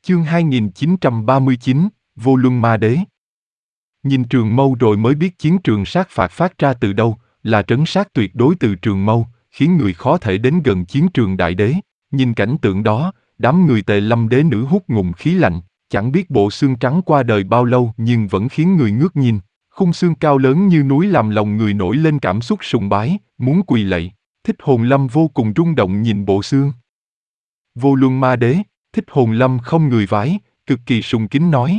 Chương 2939, Vô Luân Ma Đế. Nhìn Trường Mâu rồi mới biết chiến trường sát phạt phát ra từ đâu, là trấn sát tuyệt đối từ Trường Mâu, khiến người khó thể đến gần chiến trường đại đế. Nhìn cảnh tượng đó, đám người Tề Lâm đế nữ hút ngụm khí lạnh, chẳng biết bộ xương trắng qua đời bao lâu nhưng vẫn khiến người ngước nhìn. Khung xương cao lớn như núi làm lòng người nổi lên cảm xúc sùng bái, muốn quỳ lạy. Thích Hồn Lâm vô cùng rung động nhìn bộ xương. Vô Luân Ma Đế. Thích Hồn Lâm không người vái, cực kỳ sùng kính nói.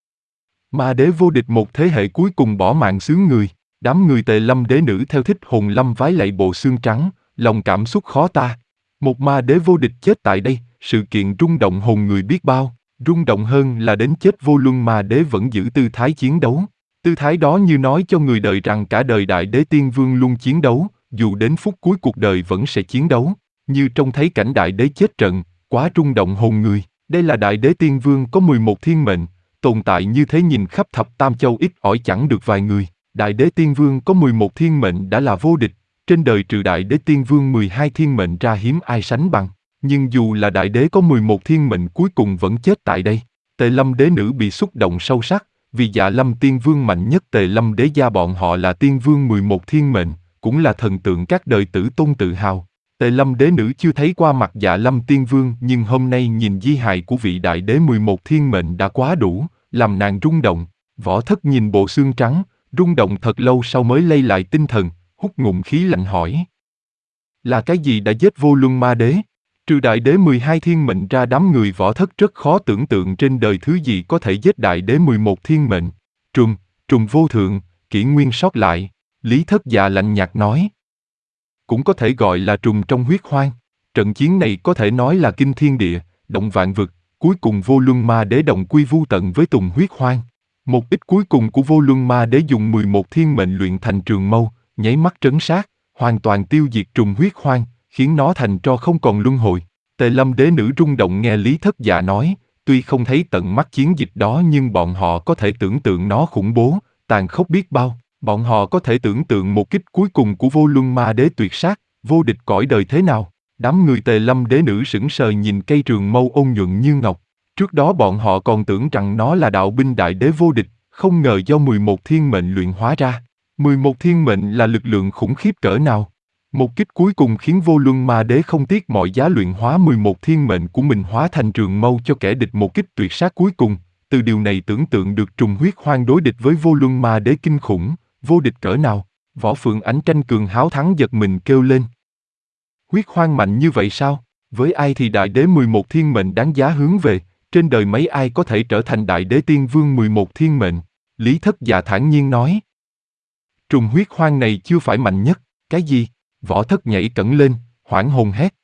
Ma đế vô địch một thế hệ cuối cùng bỏ mạng xướng người, đám người Tề Lâm đế nữ theo Thích Hồn Lâm vái lạy bộ xương trắng, lòng cảm xúc khó tả. Một ma đế vô địch chết tại đây, sự kiện rung động hồn người biết bao, rung động hơn là đến chết Vô Luân Ma Đế vẫn giữ tư thái chiến đấu. Tư thái đó như nói cho người đời rằng cả đời Đại Đế Tiên Vương luôn chiến đấu, dù đến phút cuối cuộc đời vẫn sẽ chiến đấu, như trông thấy cảnh Đại Đế chết trận, quá rung động hồn người. Đây là Đại Đế Tiên Vương có 11 thiên mệnh, tồn tại như thế nhìn khắp thập tam châu ít ỏi chẳng được vài người. Đại Đế Tiên Vương có 11 thiên mệnh đã là vô địch, trên đời trừ Đại Đế Tiên Vương 12 thiên mệnh ra hiếm ai sánh bằng. Nhưng dù là Đại Đế có 11 thiên mệnh cuối cùng vẫn chết tại đây. Tề Lâm đế nữ bị xúc động sâu sắc, vì Dạ Lâm Tiên Vương mạnh nhất Tề Lâm đế gia bọn họ là Tiên Vương 11 thiên mệnh, cũng là thần tượng các đời tử tôn tự hào. Tề Lâm đế nữ chưa thấy qua mặt Dạ Lâm Tiên Vương nhưng hôm nay nhìn di hài của vị Đại Đế 11 thiên mệnh đã quá đủ, làm nàng rung động. Võ Thất nhìn bộ xương trắng, rung động thật lâu sau mới lấy lại tinh thần, hút ngụm khí lạnh hỏi. Là cái gì đã giết Vô Luân Ma Đế? Trừ Đại Đế 12 thiên mệnh ra đám người Võ Thất rất khó tưởng tượng trên đời thứ gì có thể giết Đại Đế 11 thiên mệnh. Trùng vô thượng, kỷ nguyên sót lại, Lý Thất Dạ lạnh nhạt nói. Cũng có thể gọi là trùng trong huyết hoang. Trận chiến này có thể nói là kinh thiên địa, động vạn vực, cuối cùng Vô Luân Ma Đế đồng quy vu tận với Tùng huyết hoang. Một ít cuối cùng của Vô Luân Ma Đế dùng 11 thiên mệnh luyện thành trường mâu, nháy mắt trấn sát, hoàn toàn tiêu diệt trùng huyết hoang, khiến nó thành tro không còn luân hồi. Tề Lâm đế nữ rung động nghe Lý Thất Dạ nói, tuy không thấy tận mắt chiến dịch đó nhưng bọn họ có thể tưởng tượng nó khủng bố, tàn khốc biết bao. Bọn họ có thể tưởng tượng một kích cuối cùng của Vô Luân Ma Đế tuyệt sát, vô địch cõi đời thế nào. Đám người Tề Lâm đế nữ sững sờ nhìn cây trường mâu ôn nhuận như ngọc. Trước đó bọn họ còn tưởng rằng nó là đạo binh Đại Đế vô địch, không ngờ do 11 thiên mệnh luyện hóa ra. 11 thiên mệnh là lực lượng khủng khiếp cỡ nào. Một kích cuối cùng khiến Vô Luân Ma Đế không tiếc mọi giá luyện hóa 11 thiên mệnh của mình hóa thành trường mâu cho kẻ địch một kích tuyệt sát cuối cùng. Từ điều này tưởng tượng được trùng huyết hoang đối địch với Vô Luân Ma Đế kinh khủng, vô địch cỡ nào. Võ Phượng Ánh tranh cường háo thắng giật mình kêu lên. Huyết hoang mạnh như vậy sao? Với ai thì Đại Đế 11 thiên mệnh đáng giá hướng về, trên đời mấy ai có thể trở thành Đại Đế Tiên Vương 11 thiên mệnh? Lý Thất Dạ thản nhiên nói. Trùng huyết hoang này chưa phải mạnh nhất, cái gì? Võ Thất nhảy cẫng lên, hoảng hồn hét.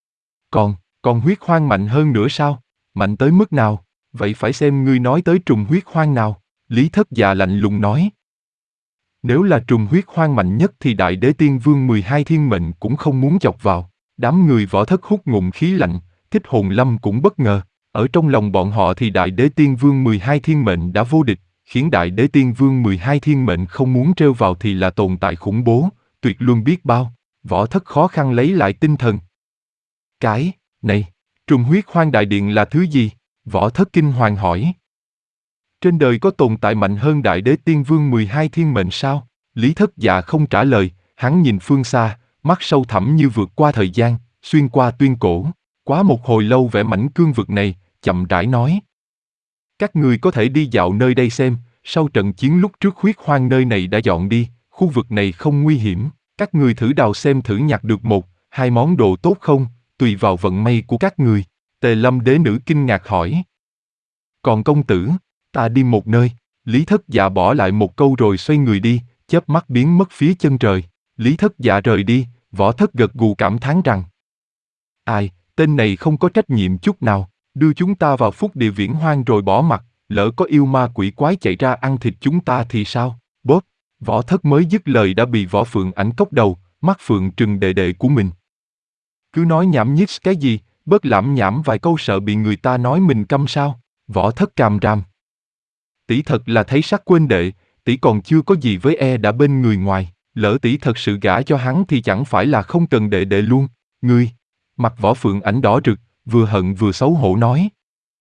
Còn huyết hoang mạnh hơn nữa sao? Mạnh tới mức nào? Vậy phải xem ngươi nói tới trùng huyết hoang nào? Lý Thất Dạ lạnh lùng nói. Nếu là trùng huyết hoang mạnh nhất thì Đại Đế Tiên Vương 12 thiên mệnh cũng không muốn chọc vào. Đám người Võ Thất hút ngụm khí lạnh, Thích Hồn Lâm cũng bất ngờ. Ở trong lòng bọn họ thì Đại Đế Tiên Vương 12 thiên mệnh đã vô địch, khiến Đại Đế Tiên Vương 12 thiên mệnh không muốn trêu vào thì là tồn tại khủng bố, tuyệt luân biết bao. Võ Thất khó khăn lấy lại tinh thần. Cái này, trùng huyết hoang đại điện là thứ gì? Võ Thất kinh hoàng hỏi. Trên đời có tồn tại mạnh hơn Đại Đế Tiên Vương 12 thiên mệnh sao? Lý Thất Dạ không trả lời, hắn nhìn phương xa, mắt sâu thẳm như vượt qua thời gian, xuyên qua tuyên cổ. Quá một hồi lâu vẻ mảnh cương vực này, chậm rãi nói. Các người có thể đi dạo nơi đây xem, sau trận chiến lúc trước huyết hoang nơi này đã dọn đi, khu vực này không nguy hiểm. Các người thử đào xem thử nhặt được 1-2 món đồ tốt không, tùy vào vận may của các người. Tề Lâm đế nữ kinh ngạc hỏi. Còn công tử, ta đi một nơi. Lý Thất Dạ bỏ lại một câu rồi xoay người đi, chớp mắt biến mất phía chân trời. Lý Thất Dạ rời đi, Võ Thất gật gù cảm thán rằng. Ai, tên này không có trách nhiệm chút nào, đưa chúng ta vào phúc địa viễn hoang rồi bỏ mặc, lỡ có yêu ma quỷ quái chạy ra ăn thịt chúng ta thì sao? Bốp! Võ Thất mới dứt lời đã bị Võ Phượng Ánh cốc đầu, mắt Phượng trừng đệ đệ của mình. Cứ nói nhảm nhít cái gì, bớt lảm nhảm vài câu sợ bị người ta nói mình câm sao? Võ Thất càm ràm. Tỷ thật là thấy sắc quên đệ, tỷ còn chưa có gì với đã bên người ngoài, lỡ tỷ thật sự gả cho hắn thì chẳng phải là không cần đệ đệ luôn. Ngươi! Mặt Võ Phượng Ánh đỏ rực, vừa hận vừa xấu hổ nói.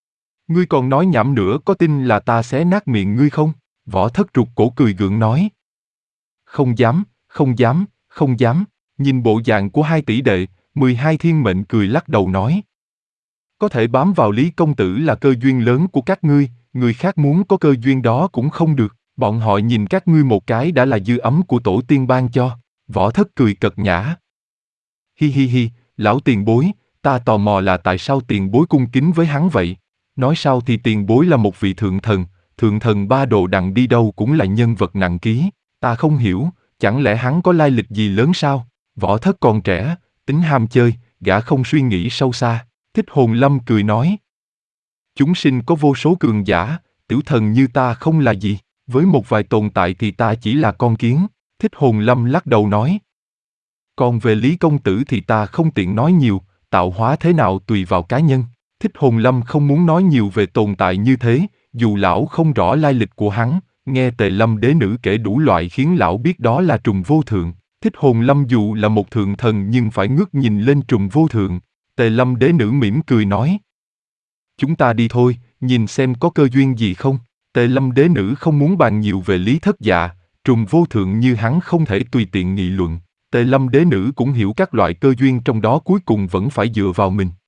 Ngươi còn nói nhảm nữa, có tin là ta xé nát miệng ngươi không? Võ Thất rụt cổ cười gượng nói. Không dám, không dám, không dám. Nhìn bộ dạng của hai tỷ đệ, 12 thiên mệnh cười lắc đầu nói. Có thể bám vào Lý công tử là cơ duyên lớn của các ngươi, người khác muốn có cơ duyên đó cũng không được. Bọn họ nhìn các ngươi một cái đã là dư ấm của tổ tiên ban cho. Võ Thất cười cợt nhã. Hi hi hi, lão tiền bối, ta tò mò là tại sao tiền bối cung kính với hắn vậy? Nói sao thì tiền bối là một vị thượng thần ba đồ đặng đi đâu cũng là nhân vật nặng ký. Ta không hiểu, chẳng lẽ hắn có lai lịch gì lớn sao? Võ Thất còn trẻ, tính ham chơi, gã không suy nghĩ sâu xa. Thích Hồn Lâm cười nói. Chúng sinh có vô số cường giả, tiểu thần như ta không là gì, với một vài tồn tại thì ta chỉ là con kiến. Thích Hồn Lâm lắc đầu nói. Còn về Lý công tử thì ta không tiện nói nhiều, tạo hóa thế nào tùy vào cá nhân. Thích Hồn Lâm không muốn nói nhiều về tồn tại như thế, dù lão không rõ lai lịch của hắn, nghe Tề Lâm đế nữ kể đủ loại khiến lão biết đó là trùng vô thượng. Thích Hồn Lâm dù là một thượng thần nhưng phải ngước nhìn lên trùng vô thượng. Tề Lâm đế nữ mỉm cười nói. Chúng ta đi thôi, nhìn xem có cơ duyên gì không. Tề Lâm đế nữ không muốn bàn nhiều về Lý Thất Dạ, trùng vô thượng như hắn không thể tùy tiện nghị luận. Tề Lâm đế nữ cũng hiểu các loại cơ duyên trong đó cuối cùng vẫn phải dựa vào mình.